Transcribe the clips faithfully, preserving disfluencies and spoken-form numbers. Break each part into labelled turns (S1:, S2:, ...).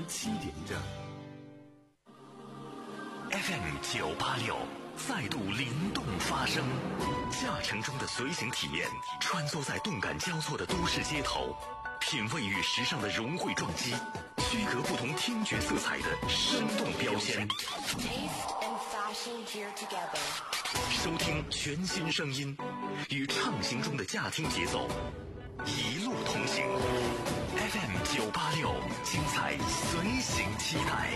S1: 七点整。F M 九八六再度灵动发声，驾乘中的随行体验，穿梭在动感交错的都市街头，品味与时尚的融汇撞击，区隔不同听觉色彩的生动标签。收听全新声音，与畅行中的驾听节奏，一路同行。F M 九八六，精彩随行期待。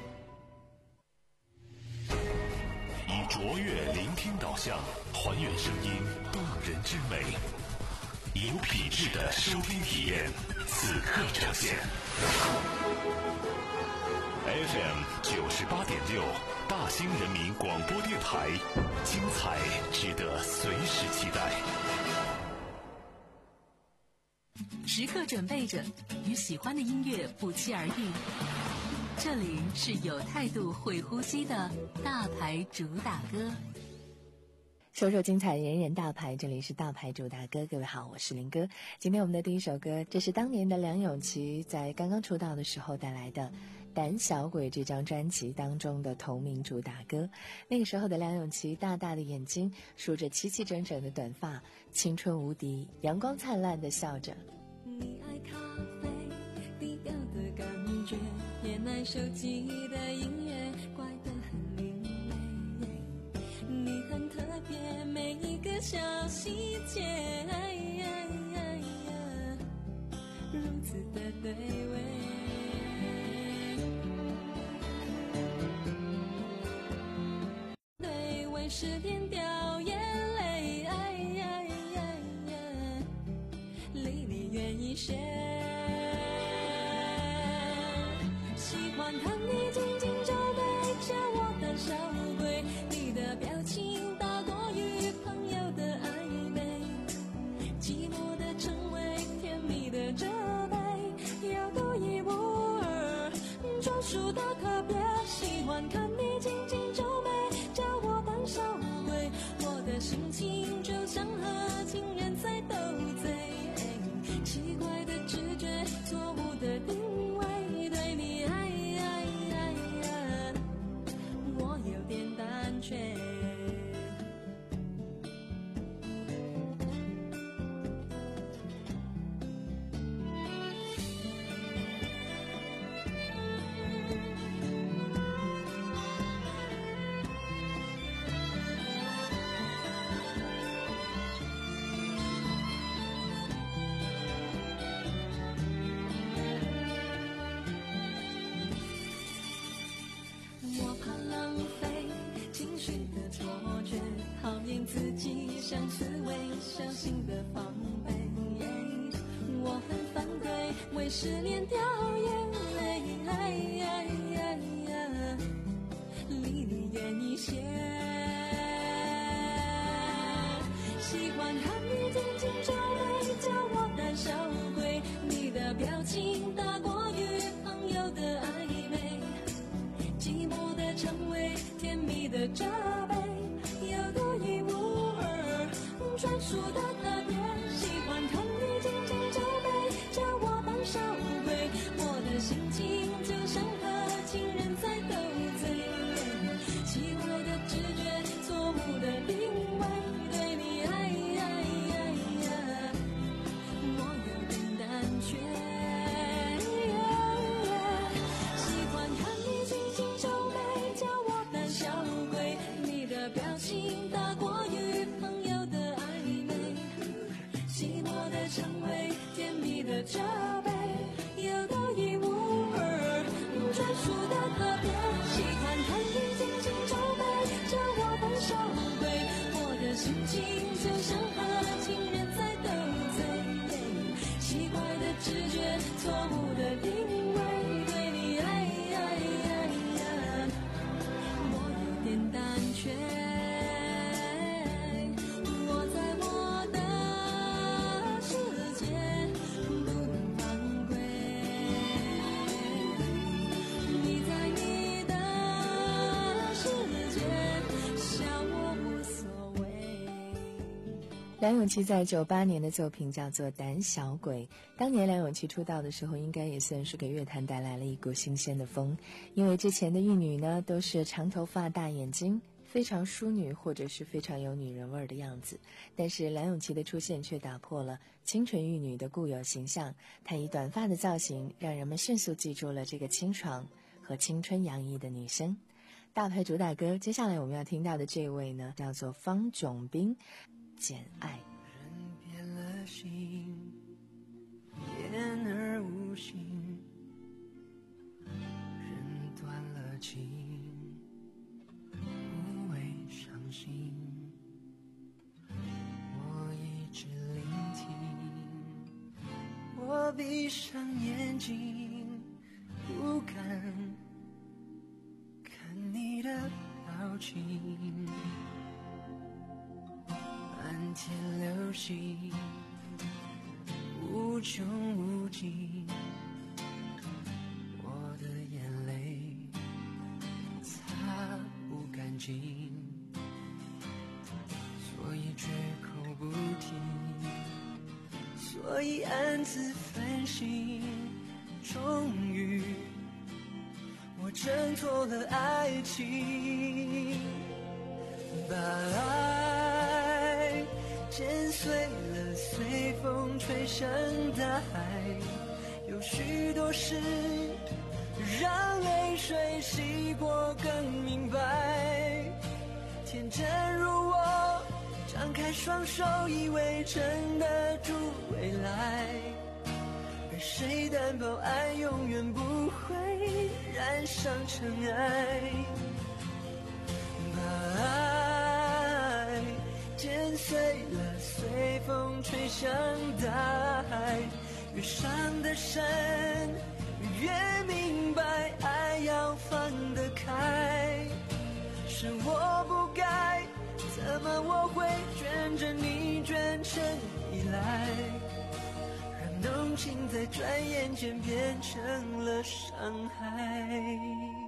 S1: 以卓越聆听导向，还原声音动人之美，有品质的收听体验，此刻呈现。F M 九十八点六，大兴人民广播电台，精彩值得随时期待。
S2: 时刻准备着，与喜欢的音乐不期而遇。这里是有态度会呼吸的大牌主打歌，
S3: 首首精彩，人人大牌，这里是大牌主打歌。各位好，我是林哥。今天我们的第一首歌，这是当年的梁咏琪在刚刚出道的时候带来的《胆小鬼》这张专辑当中的同名主打歌。那个时候的梁咏琪，大大的眼睛，梳着齐齐整整的短发，青春无敌，阳光灿烂的笑着。
S4: 你爱咖啡低调的感觉，也爱手机的音乐，怪得很另类。你很特别，每一个小细节，哎呀呀呀，如此的对味。对味是点掉眼泪，哎呀呀呀，离你远一些。喜欢看你紧紧皱眉，叫我胆小鬼。你的表情大过于朋友的暧昧，寂寞的称谓，甜蜜的责备，要独一无二，专属的特别。喜欢看你紧紧皱眉，叫我胆小鬼。我的心情就像和情人在斗嘴，奇怪的直觉，错误的定位，对你爱爱爱爱，我有点胆怯。讨厌自己像刺猬，小心的防备。我很反对为失恋掉眼泪，哎呀呀呀，离你远一些。喜欢看你紧紧皱眉，叫我胆小鬼。你的表情大过于朋友的暧昧，寂寞的称谓，甜蜜的责备，有独一无二，专属的特别。喜欢看你紧紧皱眉，叫我胆小鬼。我的心情就像和情人在斗嘴，奇怪的直觉，错误的定位，对你爱爱爱爱，我有点胆怯。喜欢看你紧紧皱眉，叫我胆小鬼。你的表情大过于朋友的暧昧，
S3: 梁咏琪在九八年的作品叫做《胆小鬼》，当年梁咏琪出道的时候，应该也算是给乐坛带来了一股新鲜的风，因为之前的玉女呢都是长头发、大眼睛，非常淑女或者是非常有女人味的样子，但是梁咏琪的出现却打破了清纯玉女的固有形象，她以短发的造型让人们迅速记住了这个清爽和青春洋溢的女生。大牌主打歌，接下来我们要听到的这位呢叫做方炯斌，简爱。
S5: 人变了心，言而无信，人断了情，无谓伤心。我一直聆听，我闭上眼睛，不敢看你的表情。漫天流星，无穷无尽，我的眼泪擦不干净，所以绝口不提，所以暗自反省。终于我挣脱了爱情，把爱剪碎了，随风吹向大海。有许多事让泪水洗过更明白。天真如我，张开双手以为撑得住未来，而谁担保爱永远不会染上尘埃。把爱剪碎了，随风吹向大海。越伤得深，越明白爱要放得开。是我不该，怎么我会卷着你卷成依赖，让浓情在转眼间变成了伤害。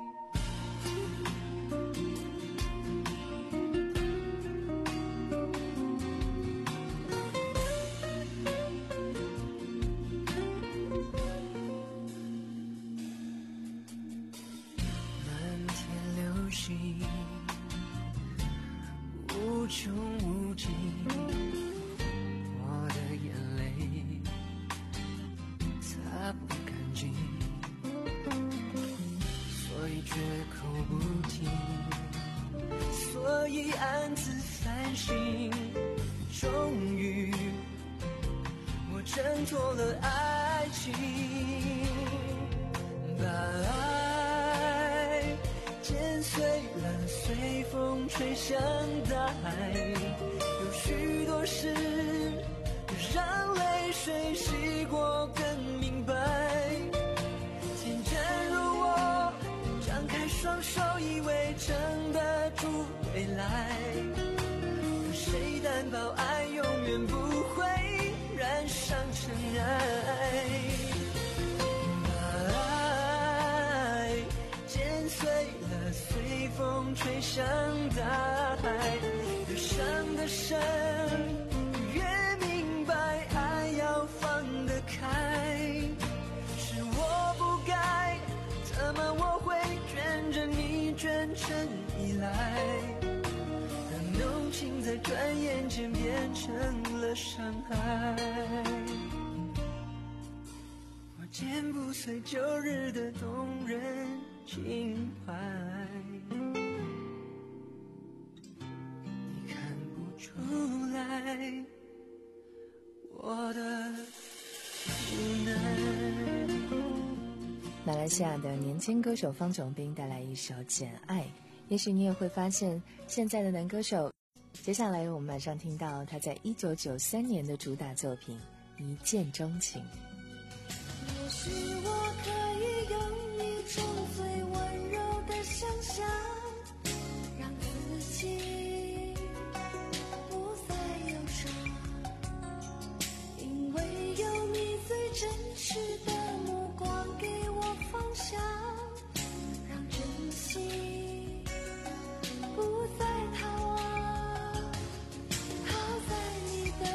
S5: 无穷无尽，我的眼泪擦不干净，所以绝口不提，所以暗自反省。终于我挣脱了爱情，把爱剪碎了，随风吹向大海。有许多事让泪水洗过更明白。天真如我，张开双手以为撑得住未来，可谁担保爱永远不会染上尘埃。随风吹向大海，越伤得深，越明白爱要放得开。是我不该，怎么我会卷着你卷成依赖，让浓情在转眼间变成了伤害。我剪不碎旧日的动人情怀，你看不出来我的无奈。
S3: 马来西亚的年轻歌手方炯斌带来一首《简爱》，也许你也会发现现在的男歌手。接下来我们马上听到他在一九九三年的主打作品《一见钟情》。
S4: 也许我可以用一种最温柔的想象，让自己不再忧伤，因为有你最真实的目光给我方向，让真心不再逃亡，逃在你的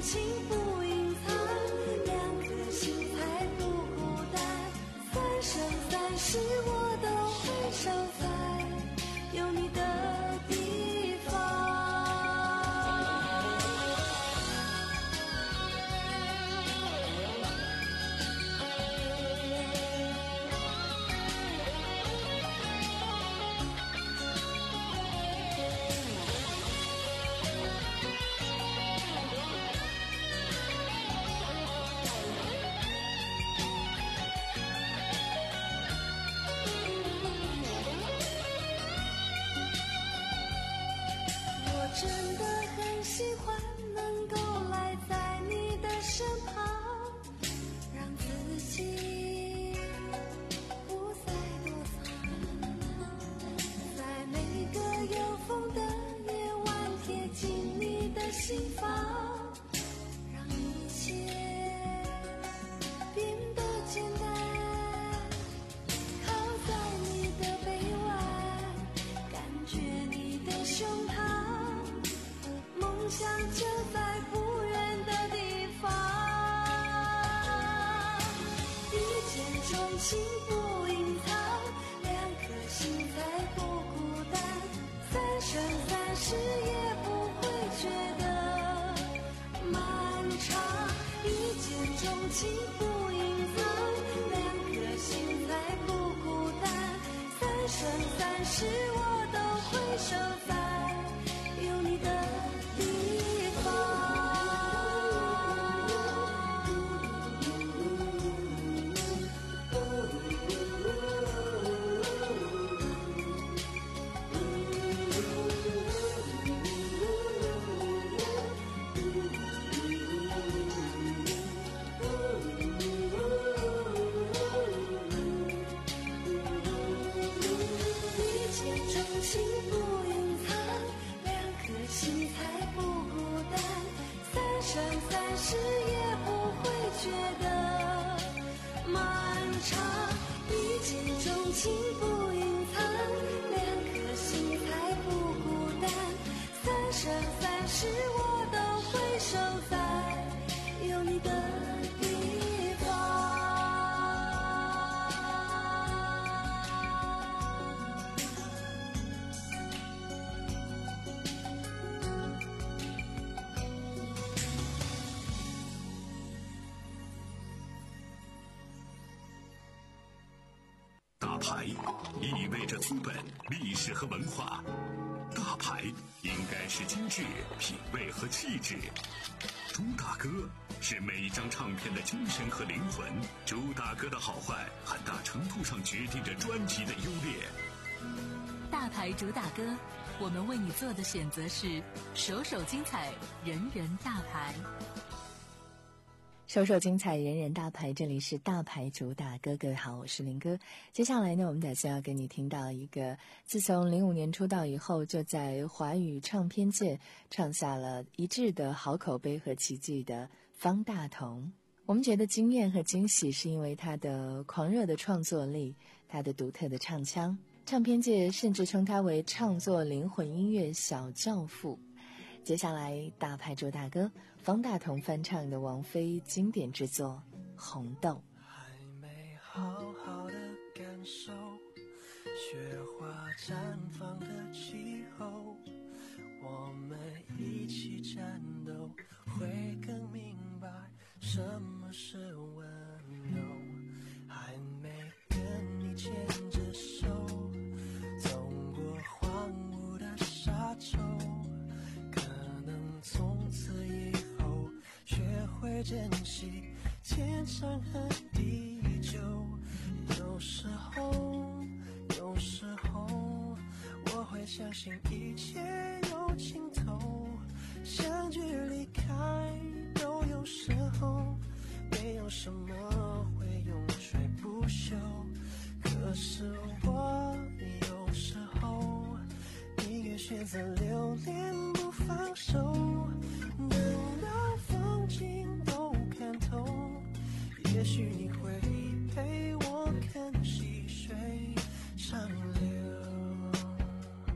S4: 情不隐藏，两颗心才不孤单。三生三世我都会守在有你的地方。真的很喜欢能够赖在你的身旁，让自己不再躲藏，在每个有风的夜晚贴近你的心房，让一切变得简单。靠在你的臂弯，感觉你的胸膛，梦想就在不远的地方。一见钟情不隐藏，两颗心才不孤单。三生三世也不会觉得漫长。一见钟情不隐藏，两颗心才不孤单。三生三世我都会守在有你的地方。一见钟情不隐藏，两颗心才不孤单。三生三世也不会觉得漫长。一见钟情不隐藏，两颗心才不孤单。三生三世我都会守在有你的地方。
S1: 大牌意味着资本、历史和文化，大牌应该是精致、品味和气质。朱大哥是每一张唱片的精神和灵魂，朱大哥的好坏很大程度上决定着专辑的优劣。
S2: 大牌主打歌，我们为你做的选择是首首精彩，人人大牌。
S3: 首首精彩，人人大牌，这里是大牌主打歌。各位好，我是林哥。接下来呢，我们打算要给你听到一个自从零五年出道以后，就在华语唱片界创下了一致的好口碑和奇迹的方大同。我们觉得惊艳和惊喜，是因为他的狂热的创作力，他的独特的唱腔。唱片界甚至称他为唱作灵魂音乐小教父。接下来大牌主打歌，方大同翻唱的王菲经典之作《红豆》。
S5: 还没好好的感受雪花绽放的气候，我们一起战斗，会更明白什么是温柔。还没跟你牵着手走过荒芜的沙洲，从此以后学会珍惜天长和地久。有时候有时候我会相信一切有尽头，相聚离开都有时候，没有什么会永垂不朽。可是我有时候宁愿选择留恋不放手，等到风景都看透，也许你会陪我看细水长流。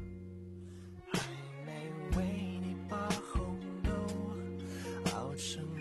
S5: 还没为你把红豆熬成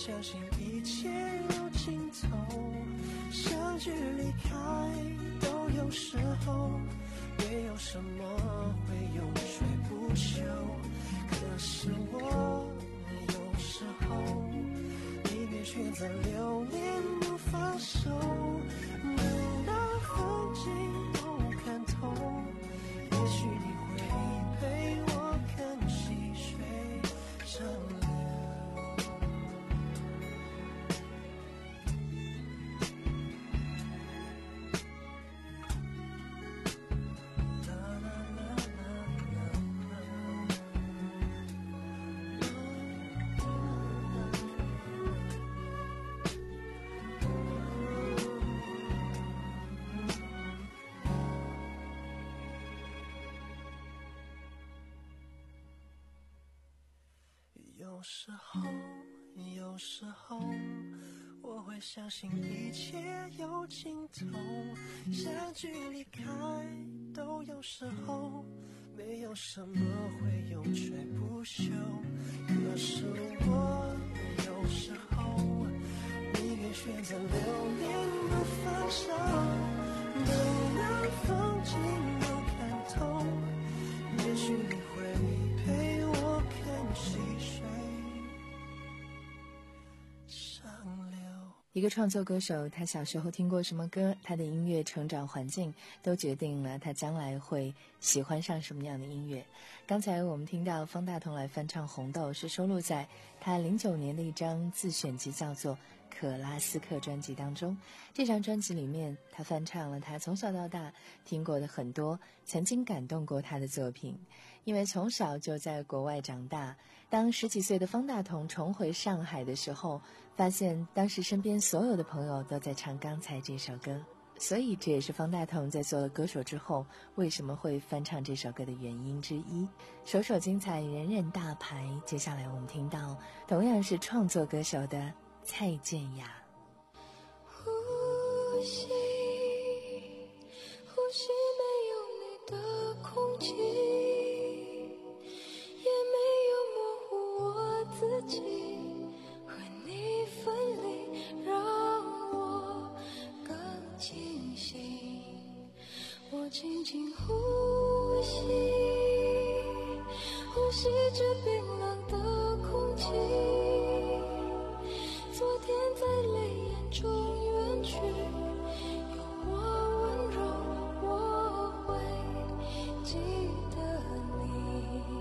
S5: 相信一切有尽头，相聚离开都有时候，没有什么会永垂不朽。可是我有时候宁愿选择留恋不放手，等到风景都看透，也许你会陪我看细水长流。有时候，有时候我会相信一切有尽头，相聚离开都有时候，没有什么会永垂不朽。可是我有时候宁愿选择留恋不放手，等到风景都看透，也许你会陪我看细水长流。
S3: 一个创作歌手，他小时候听过什么歌，他的音乐成长环境都决定了他将来会喜欢上什么样的音乐。刚才我们听到方大同来翻唱《红豆》，是收录在他零九年的一张自选集，叫做《可拉斯克》专辑当中。这张专辑里面，他翻唱了他从小到大听过的很多曾经感动过他的作品。因为从小就在国外长大，当十几岁的方大同重回上海的时候，发现当时身边所有的朋友都在唱《刚才》这首歌，所以这也是方大同在做了歌手之后为什么会翻唱这首歌的原因之一。首首精彩，人人大牌。接下来我们听到同样是创作歌手的蔡健雅。
S4: 呼吸，呼吸没有你的空气，也没有模糊我自己，和你分离让我更清醒。我轻轻呼吸，呼吸着冰冷的空气，昨天在泪眼中远去，有我温柔，我会记得你。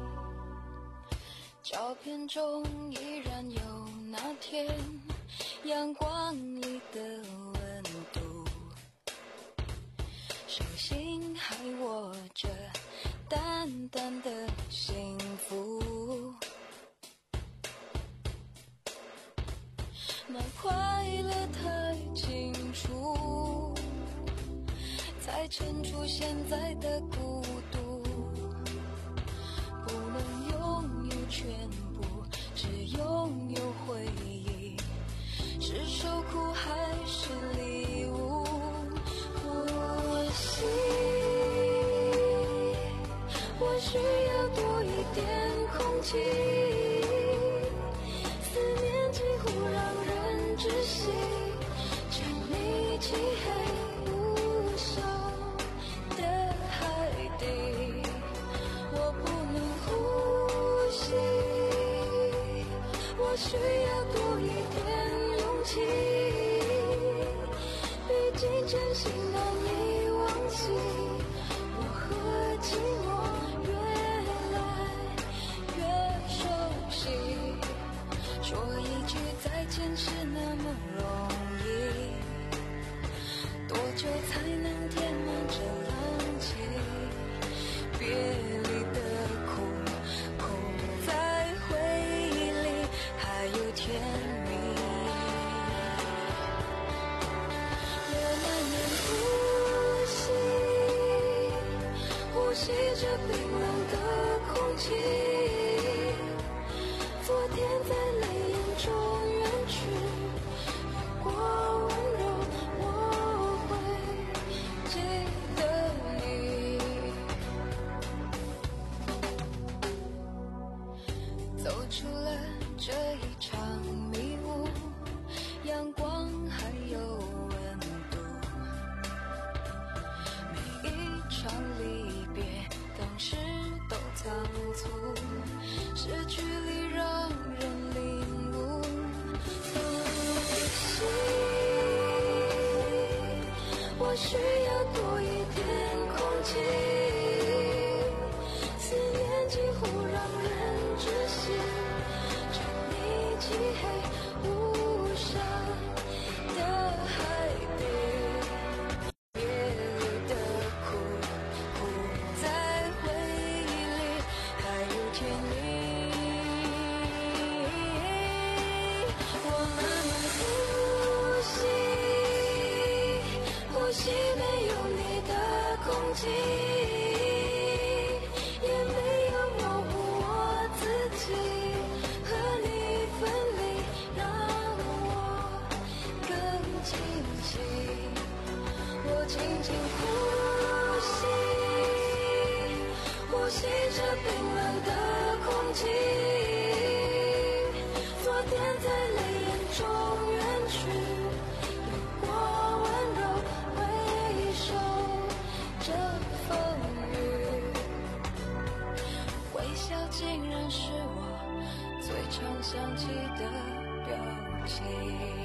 S4: 照片中依然有那天阳光里的温度，手心还握着淡淡的幸福，那快乐太清楚，才衬出现在的孤独。不能拥有全部，只拥有回忆，是受苦还是礼物？呼吸，我需要多一点空气，思念几乎让人窒息，沉溺漆黑无声的海底，我不能呼吸，我需要多一点勇气，毕竟真心难以忘记，我和寂寞越来越熟悉，说一句再见是那么容易，多久才能填满这冷气？别离的空，空在回忆里还有甜蜜。我慢慢呼吸，呼吸着冰冷的空气，昨天在泪眼中远去，有过温柔，我会记得你。走出了这一场迷促，是距离让人领悟。呼吸，我需要多一点空气，思念几乎让人窒息，沉溺漆黑无沙的海底。夜里的苦，苦在回忆里还有甜蜜。我慢慢呼吸，呼吸没有你的空气，也没有模糊我自己，和你分离让我更清晰。我轻轻呼吸，呼吸着冰冷的空气，昨天在泪眼中远去，有过温柔回首这风雨，微笑竟然是我最常想起的表情。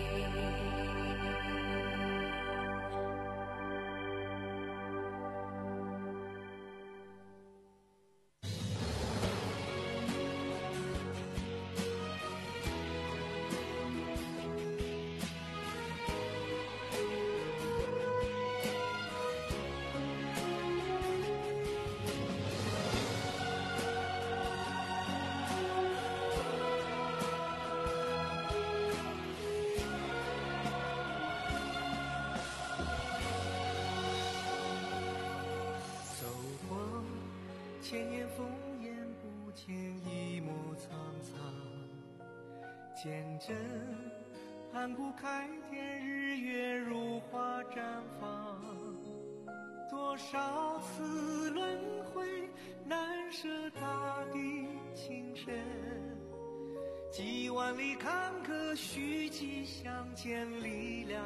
S5: 千言烽烟不见一幕苍苍，见证盘古开天，日月如花绽放。多少次轮回，难舍大地情深，几万里坎坷，虚迹相见力量。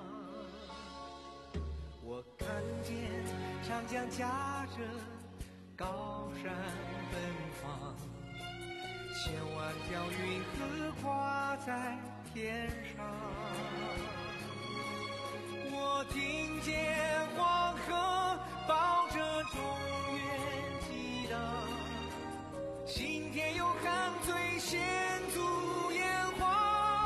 S5: 我看见长江夹着高山奔放，千万条云河挂在天上。我听见黄河抱着中原激荡，心田有汗水献足炎黄。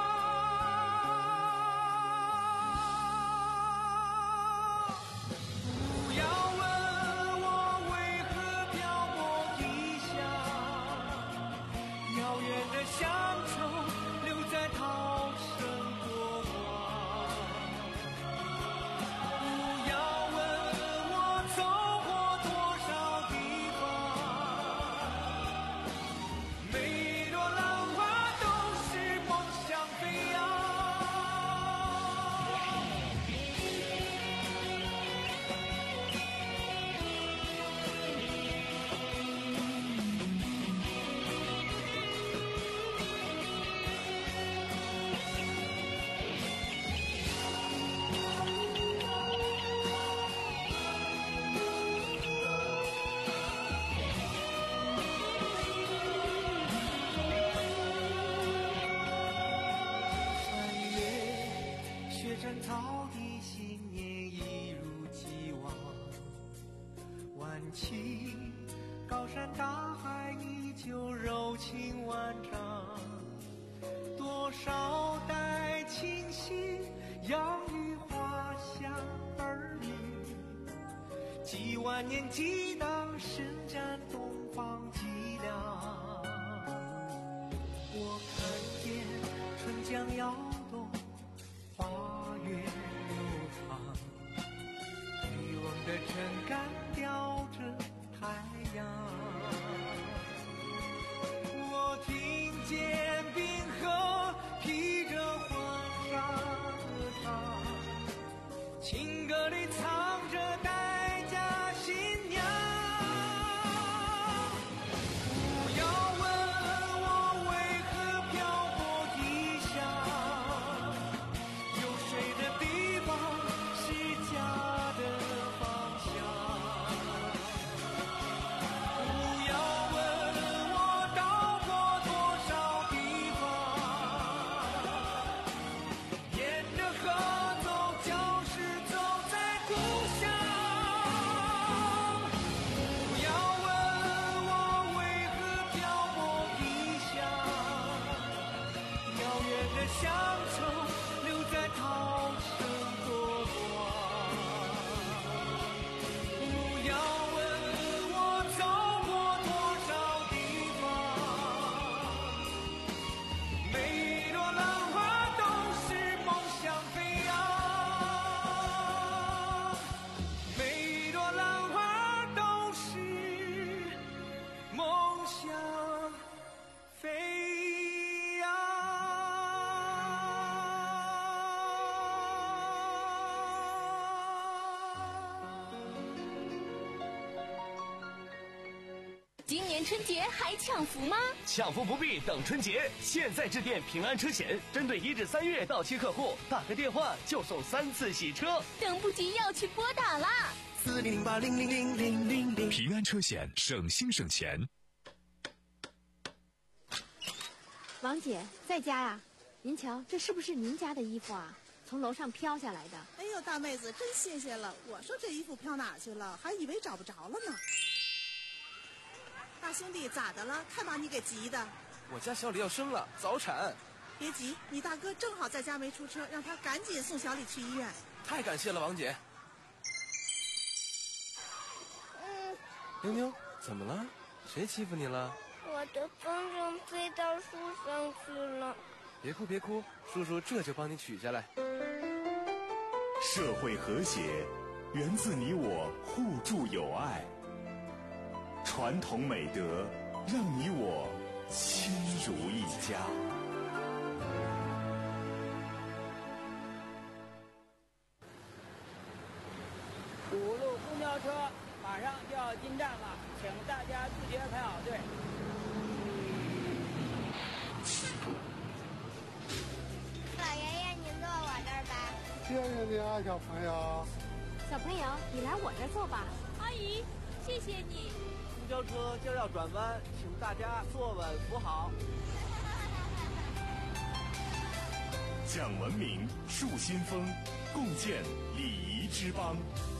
S5: 不要问我为何漂泊异乡，遥远的乡愁留在涛声波光。不要问我走过多少地方，每朵浪花都是梦想飞扬。穿越雪山草地，信念一如既往。挽起高山大海，依旧柔情万丈。多少代清溪，养育花香儿女，几万年激荡，伸展东方脊梁。我看见春江摇动，花月流长，渔翁的撑杆吊着太阳。我听见冰河披着黄沙歌唱，情歌里藏着待嫁新娘。 向飞扬。
S6: 今年春节还抢福吗？
S7: 抢福不必等春节，现在致电平安车险，针对一至三月到期客户，打个电话就送三次洗车。
S6: 等不及要去拨打啦！
S5: 四零零八零零零零零零。
S1: 平安车险，省心省钱。
S8: 王姐在家呀？您瞧，这是不是您家的衣服啊？从楼上飘下来的。
S9: 哎呦，大妹子真新鲜了！我说这衣服飘哪去了，还以为找不着了呢。大兄弟，咋的了？看把你给急的。
S10: 我家小李要生了，早产。
S9: 别急，你大哥正好在家没出车，让他赶紧送小李去医院。
S10: 太感谢了，王姐。
S11: 嗯，
S10: 妞妞，怎么了？谁欺负你了？
S11: 我的风筝飞到树上去了。
S10: 别哭别哭，叔叔这就帮你取下来。
S1: 社会和谐源自你我互助友爱，传统美德让你我亲如一家。
S12: 五路公交车马上就要进站了，请大家自觉排好队。
S11: 老爷爷，您坐我这儿吧。
S13: 谢谢你啊，小朋友。
S8: 小朋友，你来我这儿坐吧。
S6: 阿姨，谢谢你。
S14: 公交车就要转弯，请大家坐稳扶好。
S1: 讲文明，树新风，共建礼仪之邦。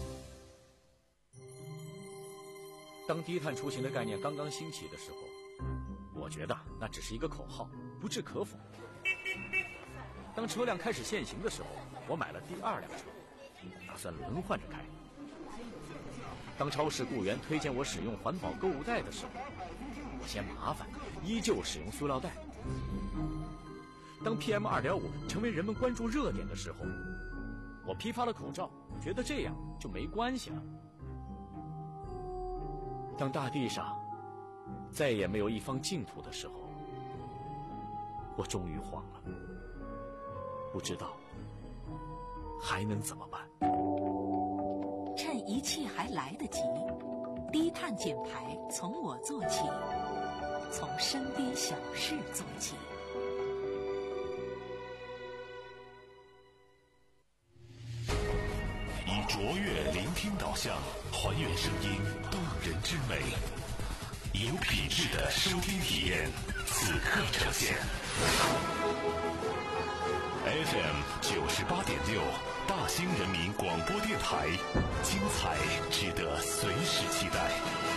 S15: 当低碳出行的概念刚刚兴起的时候，我觉得那只是一个口号，不置可否。当车辆开始限行的时候，我买了第二辆车，打算轮换着开。当超市雇员推荐我使用环保购物袋的时候，我嫌麻烦，依旧使用塑料袋。当 P M 二点五 成为人们关注热点的时候，我批发了口罩，觉得这样就没关系了。当大地上再也没有一方净土的时候，我终于慌了，不知道还能怎么办。
S2: 趁一切还来得及，低碳减排从我做起，从身边小事做起。
S1: 以卓越聆听导向，还原声音动人之美，有品质的收听体验，此刻呈现。F M 九十八点六，大兴人民广播电台，精彩值得随时期待。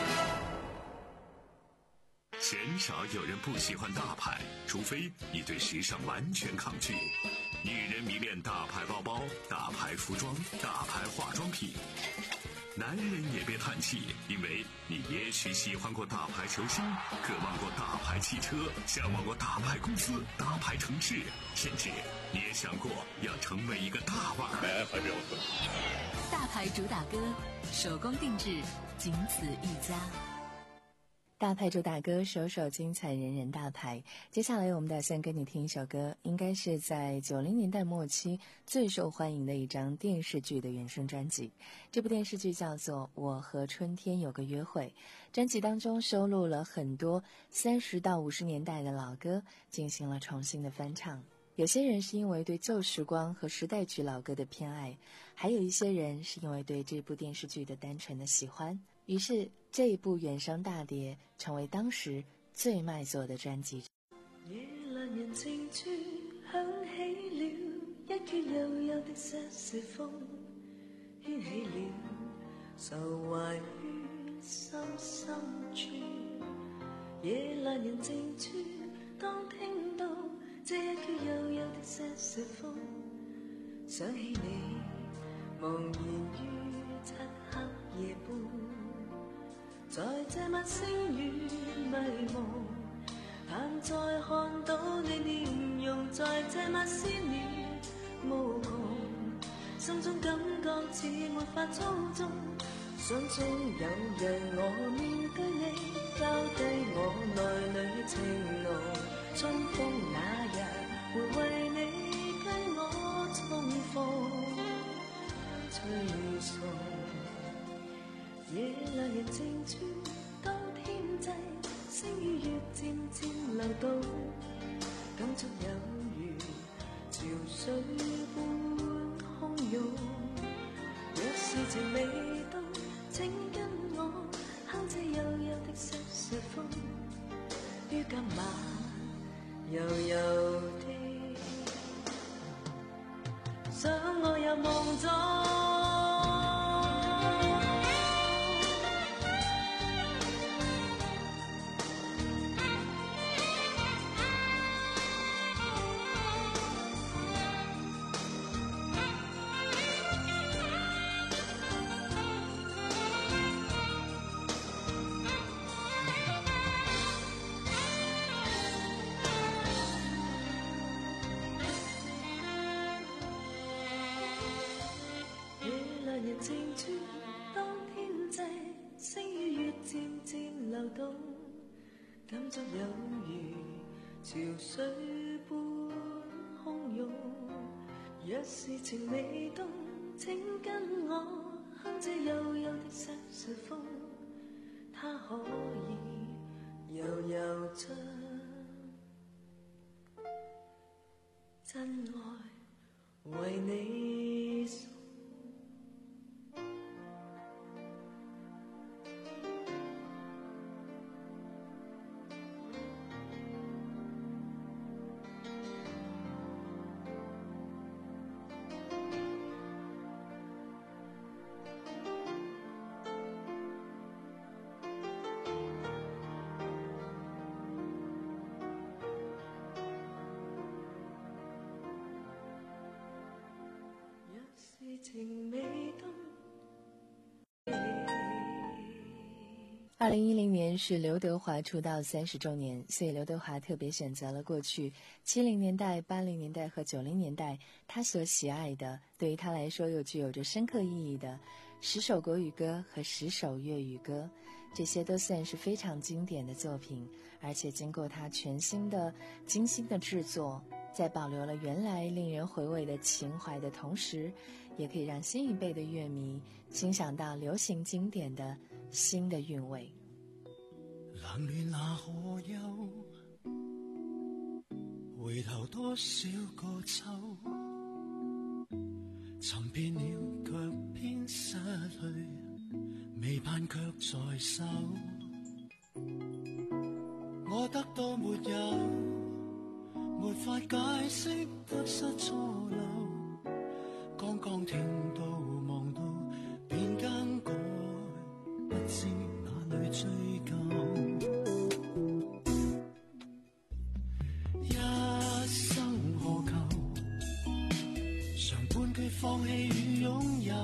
S1: 鲜少有人不喜欢大牌，除非你对时尚完全抗拒。女人迷恋大牌包包、大牌服装、大牌化妆品。男人也别叹气，因为你也许喜欢过大牌球星，渴望过大牌汽车，向往过大牌公司、大牌城市，甚至你也想过要成为一个大腕儿。
S2: 大牌主打歌，手工定制，仅此一家。
S3: 大牌主打歌，首首精彩，人人大牌。接下来我们打算跟你听一首歌，应该是在九零年代末期最受欢迎的一张电视剧的原声专辑。这部电视剧叫做《我和春天有个约会》，专辑当中收录了很多三十到五十年代的老歌，进行了重新的翻唱。有些人是因为对旧时光和时代曲老歌的偏爱，还有一些人是因为对这部电视剧的单纯的喜欢。于是这一部原声大碟成为当时最卖座的专辑。
S4: 夜阑人靜處響起了一缺悠悠的些些風，掀起了愁懷於心深處。夜闌人靜處，當聽到這一缺悠悠的些些風，想起你茫然於漆黑夜半，在這晚星雨迷蒙，盼再看到你面容，在這晚思念無窮，心中感覺似沒法操縱，想中有日我面對你。
S16: 收低我內裏情濃，春風那日會為你跟我重逢，吹送夜闌人靜處，當天際星與月漸漸流動，感觸有如潮水般洶湧。若是情未到，請跟我哼這幽幽的瑟瑟風，於今晚悠悠的想我入夢中。靜處，當天際星與月漸漸流動，感觸有如潮水般洶湧。若是情未凍，請跟我哼這幽幽的瑟瑟風，它可以悠悠將真愛為你送。
S3: 二零一零年是刘德华出道三十周年，所以刘德华特别选择了过去七零年代、八零年代和九零年代他所喜爱的，对于他来说又具有着深刻意义的十首国语歌和十首粤语歌，这些都算是非常经典的作品，而且经过他全新的精心的制作，在保留了原来令人回味的情怀的同时，也可以让新一辈的乐迷欣赏到流行经典的新的韵味。
S17: 冷暖那可休，回頭多少個秋，尋遍了卻偏失去，未盼卻在手。我得到沒有，沒法解釋得失錯漏，剛剛聽到望到便更改，不知哪裏追究。一生何求，常半句放棄與擁有，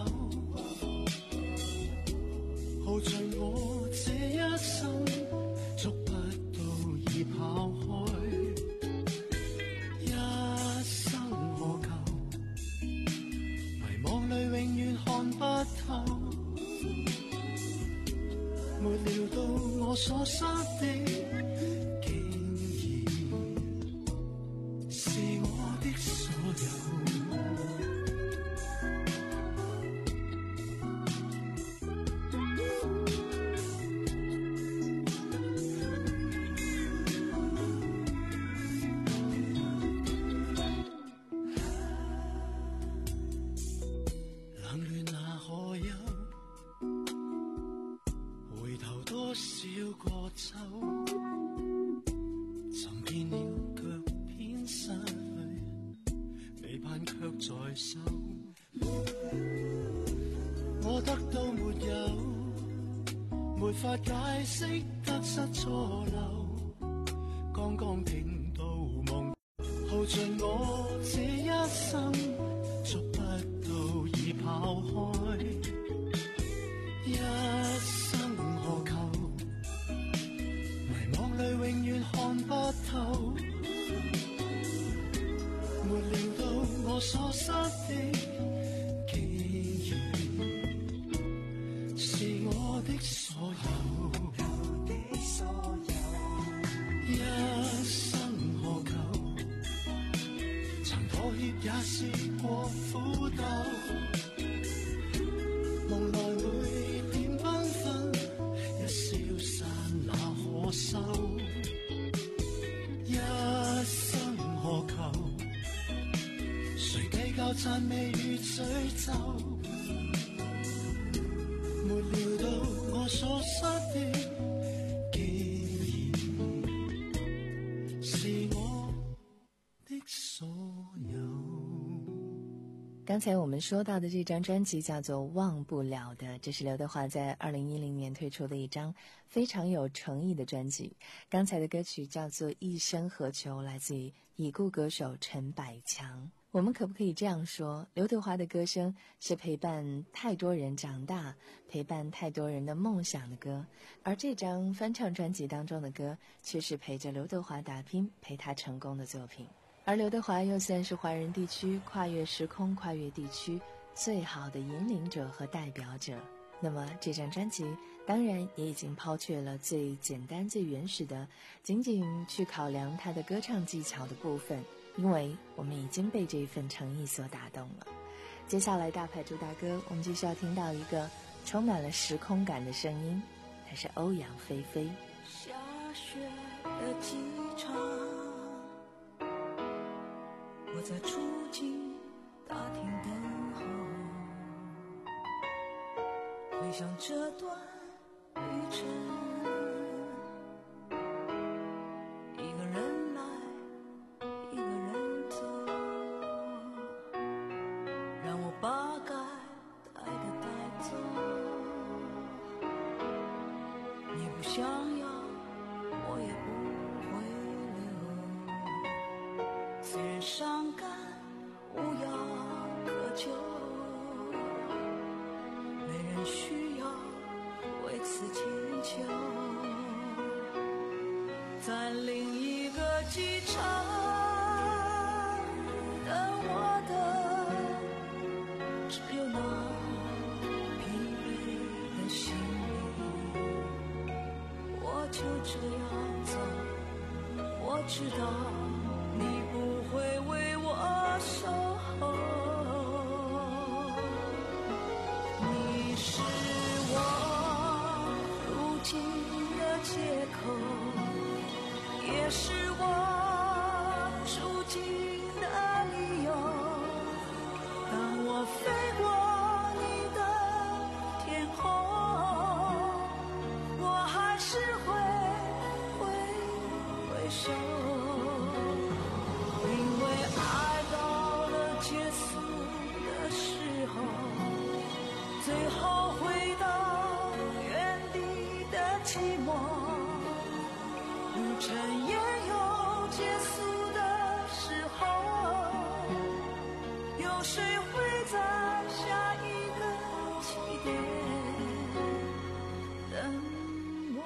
S17: 耗盡我這一生，捉不到已跑開。一生何求，迷惘裏永遠看不透，沒料到我所失的，竟然是我的所有。我得到沒有，沒法解釋得失錯漏，剛剛聽到夢，耗盡我這一生，捉不到已跑開。一生何求，迷惘裏永遠看不透，沒料到我所失的，竟然是我的所有。 讚美與詛咒，沒料到我所失的竟然是我的所有。
S3: 刚才我们说到的这張專輯叫做《忘不了的》，這是劉德華在二零一零年推出的一張非常有誠意的專輯。剛才的歌曲叫做《一生何求》，來自於已故歌手陳百強。我們可不可以這樣說，劉德華的歌聲是陪伴太多人長大，陪伴太多人的夢想的歌，而這張翻唱專輯當中的歌卻是陪着劉德華打拼，陪他成功的作品。而劉德華又算是華人地區跨越時空、跨越地區最好的引領者和代表者。那麼這張專輯當然也已經拋卻了最簡單、最原始的僅僅去考量他的歌唱技巧的部分，因為我們已經被這一份誠意所打動了。接下來大牌主打歌，我們繼續要聽到一個充滿了時空感的聲音，它是歐陽菲菲。
S16: 下雪的機場，我在出境大廳等候，回想這段旅程，一個人來一個人走，讓我把該帶的帶走，你不想要我也不會留，雖然傷感無藥可救，沒人需要為此祈求，在另一個機場等我的只有那疲憊的心靈，我就這樣走，我知道你不會為我守候，你是我如今的借口，也是我出境的理由，當我飛過你的天空，我還是會會回首，因為愛到了結束的時候，最後回到原地的寂寞，路程也有結束的時候，有誰會在下一個起點等我？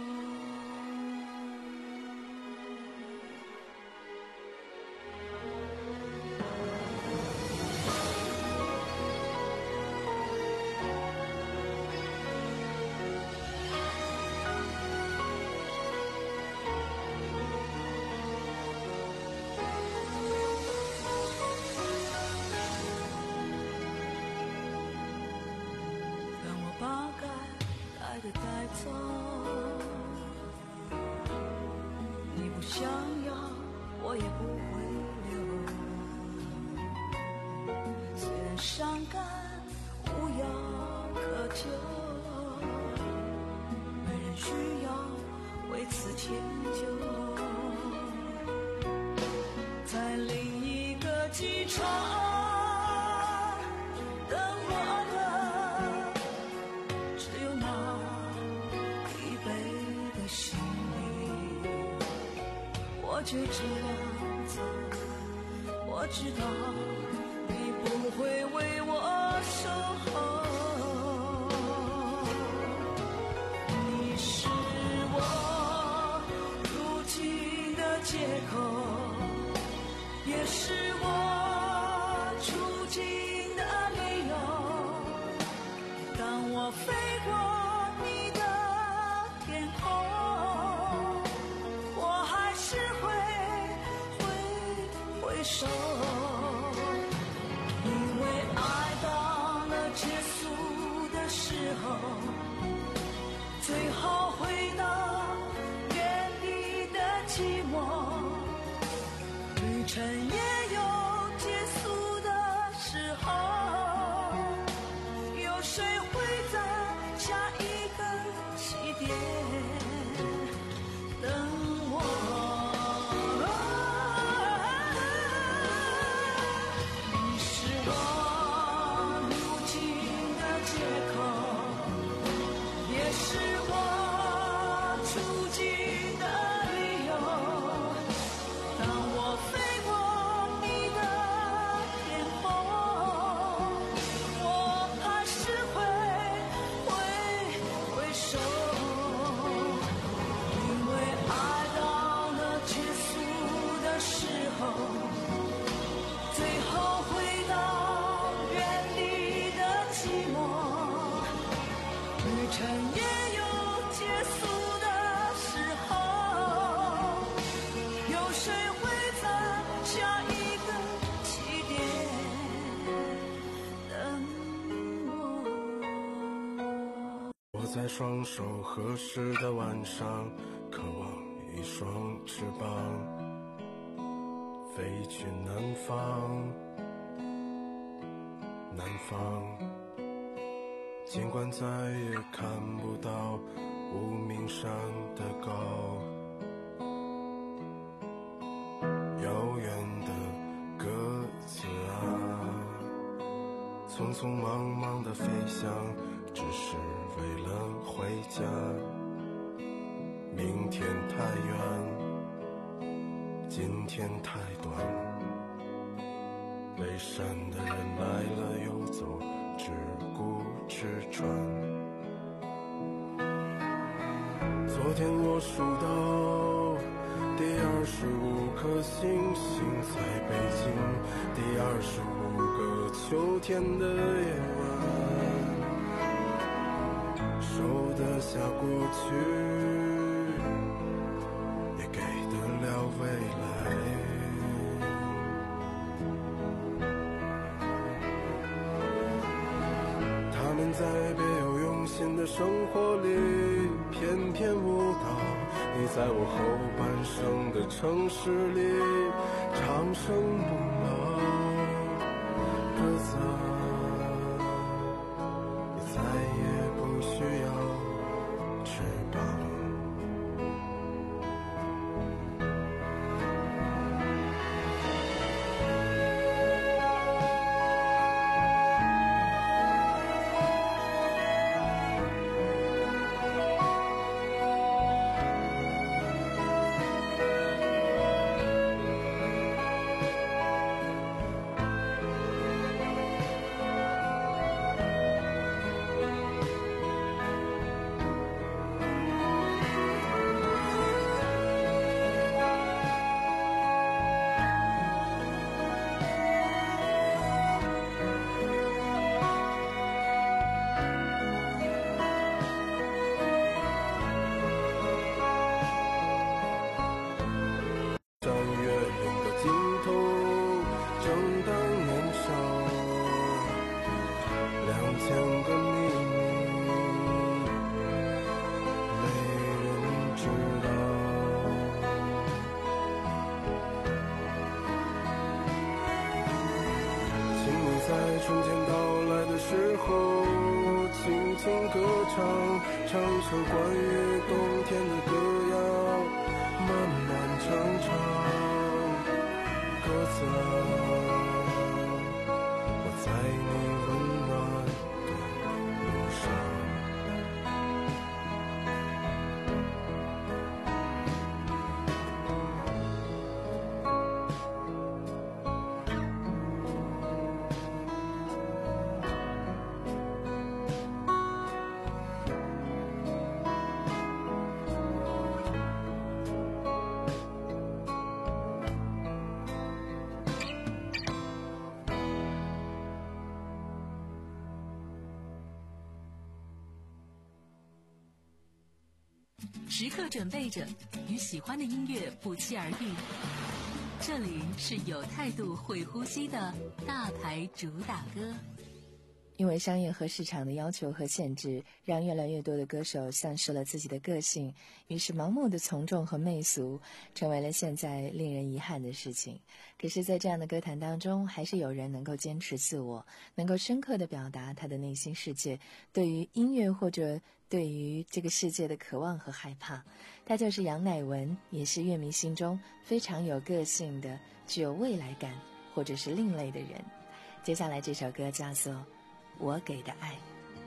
S16: 讓我把該帶的帶走，你不想要我也不會留，雖然傷感無藥可救，沒人需要為此遷就，在另一個機場等我的只有那疲憊的心靈，我就這樣走，我知道你不會為我守候，你是我如今的借口，也是我出境的理由，當我飛過你的天空，我還是會會回首，因為愛到了結束的時候，最後回到原地的寂寞，旅程也有結束的時谁会在下一个起点等我？
S17: 我在双手合十的晚上，渴望一双翅膀，飞去南方，南方。尽管再也看不到无名山的高，遥远的鸽子啊，匆匆忙忙的飞翔，只是为了回家。明天太远，今天太短，背山的人来了又走，只顾吃穿。昨天我数到第二十五颗星星在北京，第二十五个秋天的夜晚，收得下过去，也给得了未来。他们在别有用心的生活里翩翩舞蹈，你在我后半生的城市里长生不老。鸽子啊，你再也不需要翅膀。春天到来的时候，轻轻歌唱，唱首关于冬天的歌谣，漫漫长长。鸽子啊，我在你温暖的路上。
S2: 时刻准备着，与喜欢的音乐不期而遇。这里是有态度、会呼吸的大牌主打歌。
S3: 因为商业和市场的要求和限制，让越来越多的歌手丧失了自己的个性，于是盲目的从众和媚俗成为了现在令人遗憾的事情。可是在这样的歌坛当中，还是有人能够坚持自我，能够深刻地表达他的内心世界，对于音乐或者对于这个世界的渴望和害怕。他就是杨乃文，也是乐迷心中非常有个性的、具有未来感或者是另类的人。接下来这首歌叫做《我给的爱》。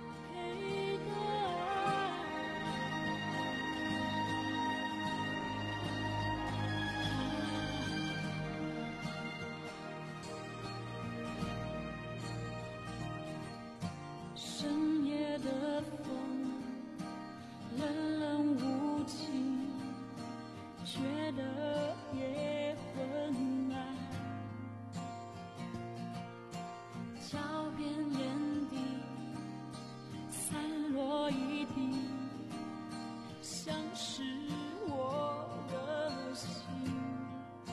S16: 深夜的风冷冷无情，觉得也昏暗。脚边眼底散落一地，像是我的心。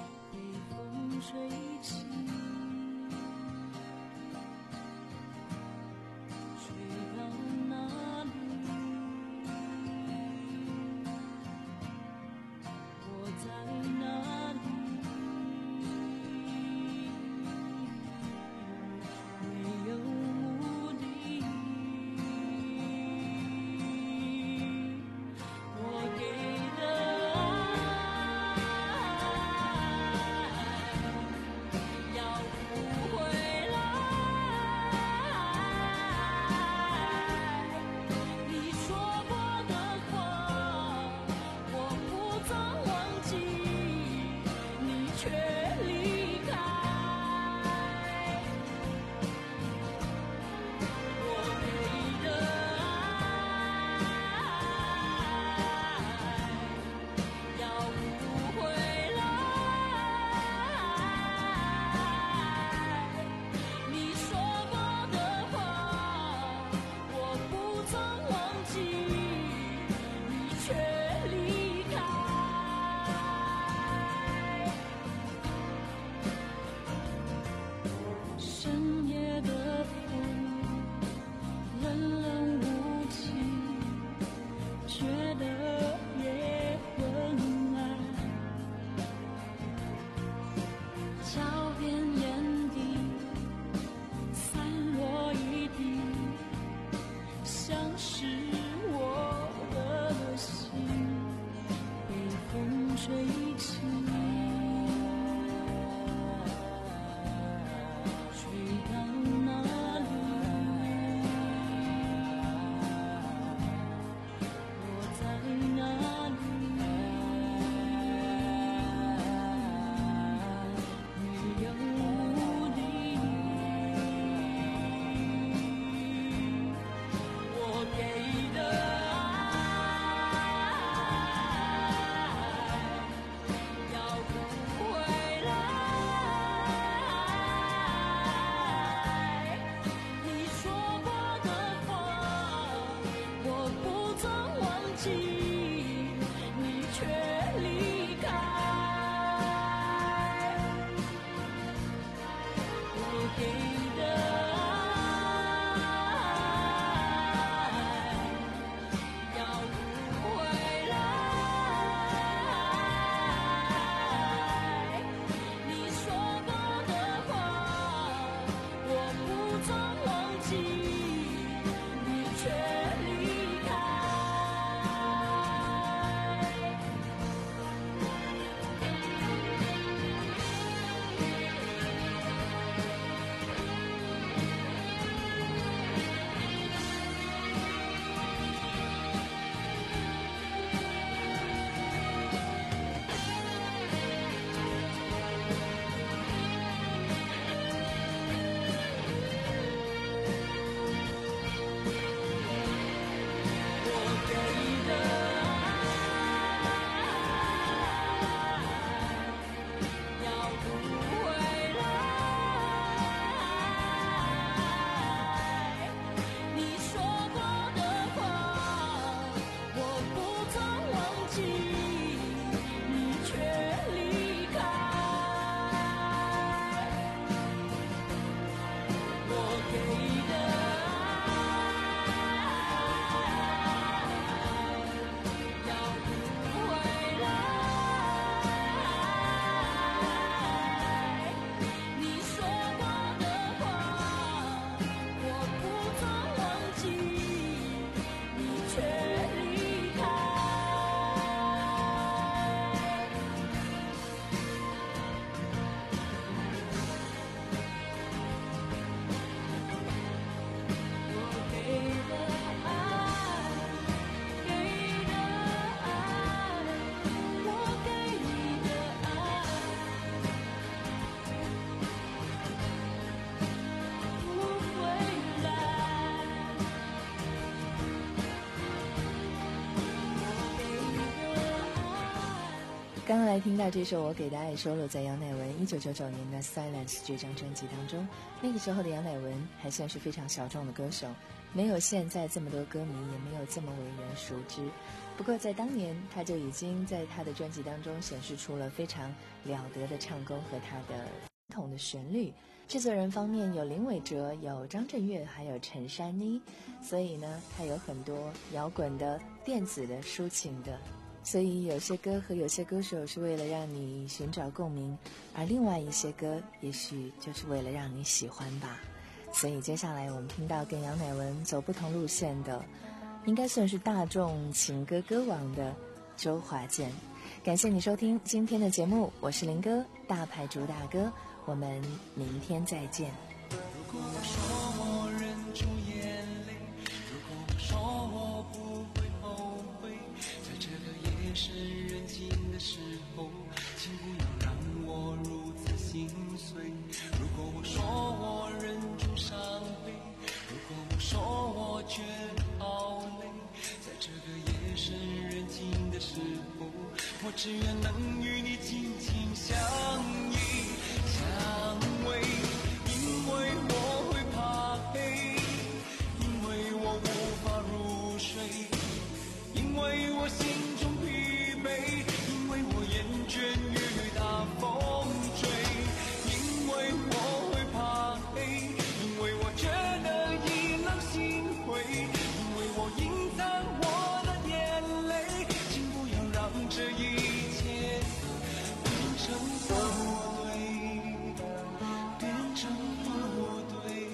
S3: 刚刚来听到这首《我给的爱》收录在杨乃文一九九九年的《Silence》这张专辑当中。那个时候的杨乃文还算是非常小众的歌手，没有现在这么多歌迷，也没有这么为人熟知。不过在当年，他就已经在他的专辑当中显示出了非常了得的唱功和他的传统的旋律。制作人方面有林伟哲，有张震岳，还有陈珊妮，所以呢，他有很多摇滚的、电子的、抒情的。所以有些歌和有些歌手是为了让你寻找共鸣，而另外一些歌也许就是为了让你喜欢吧。所以接下来我们听到跟杨乃文走不同路线的，应该算是大众情歌歌王的周华健。感谢你收听今天的节目，我是林哥，大牌主打歌，我们明天再见。
S17: 如果我说我忍住眼泪，如果我说我不会后悔，在这个夜深人静的时候，请不要让我如此心碎。如果我说我忍住伤悲，如果我说我觉得好累，在这个夜深人静的时候，我只愿能与你紧紧相依相偎，因为我会怕黑，因为我无法入睡，因为我心中疲惫，因为我厌倦雨打风吹，因为我会怕黑，因为我觉得意冷心灰，因为我隐藏我的眼泪，请不要让这一切变成不对，变成不对。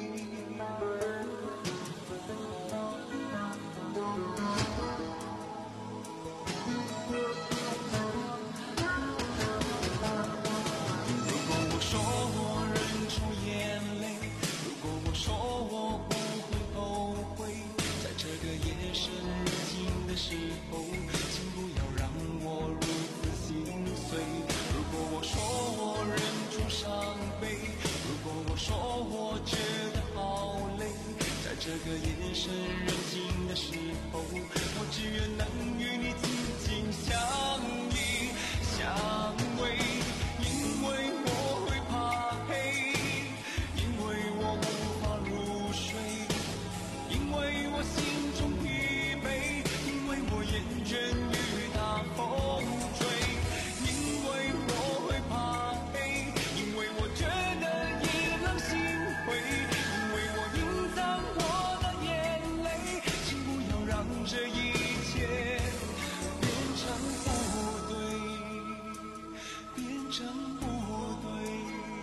S17: 如果我说我忍住眼泪，如果我说我不会后悔，在这个夜深人静的时候，请不要让我如此心碎。如果我说我忍住伤悲，如果我说我觉得好累，在这个夜深人静的时候，我只愿能与你紧紧相依相偎，因为我会怕黑，因为我无法入睡，因为我心中疲惫，因为我厌倦雨打风吹，因为我会怕黑，因为我觉得意冷心灰，因为我隐藏我的眼泪，请不要让这一切变成不对，变成不对。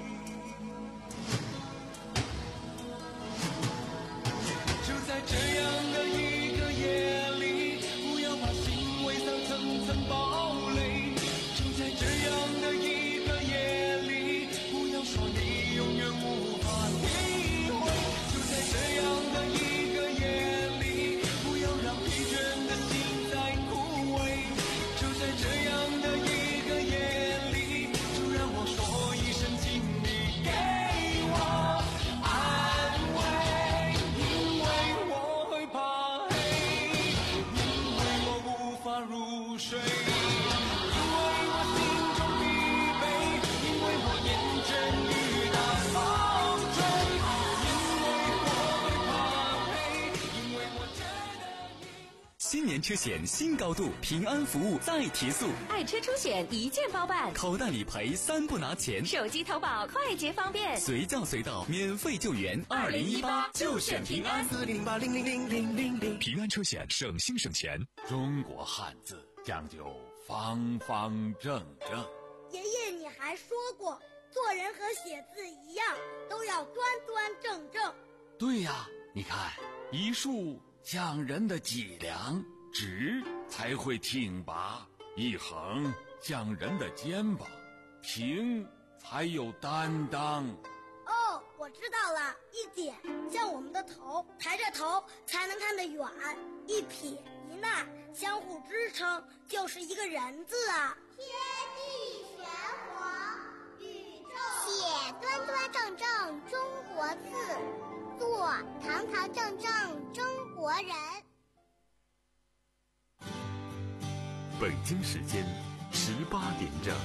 S17: 就在这样的一个夜里，不要把心围上层层堡垒。就在这样的一个夜里，不要说你永远无法体会。就在这样的一个夜里，不要让疲倦的心再枯萎。就在这样的一个夜里，就让我说一声，请你给我安慰，因为我会怕黑，因为我无法入睡，因为我心中疲惫，因为我厌倦雨打风吹，因为我会怕黑，因为我觉得
S1: 新年车险新高度，平安服务再提速，
S18: 爱车出险一键包办，
S1: 口袋理赔三不拿钱，
S18: 手机投保快捷方便，
S1: 随叫随到，免费救援。二零一八就选平安，
S17: 四零八零零零零零零。
S1: 平安车险省心省钱。
S19: 中国汉字讲究方方正正。
S20: 爷爷，你还说过，做人和写字一样，都要端端正正。
S19: 对呀，你看，一竖讲人的脊梁，直才会挺拔；一横讲人的肩膀，平才有担当。
S20: 哦，我知道了，一点像我们的头，抬着头才能看得远；一撇一捺相互支撑，就是一个人字啊。
S21: 天地玄黄，宇宙写端端正正中国字，做堂堂正正中国人。
S1: 北京时间十十八点整。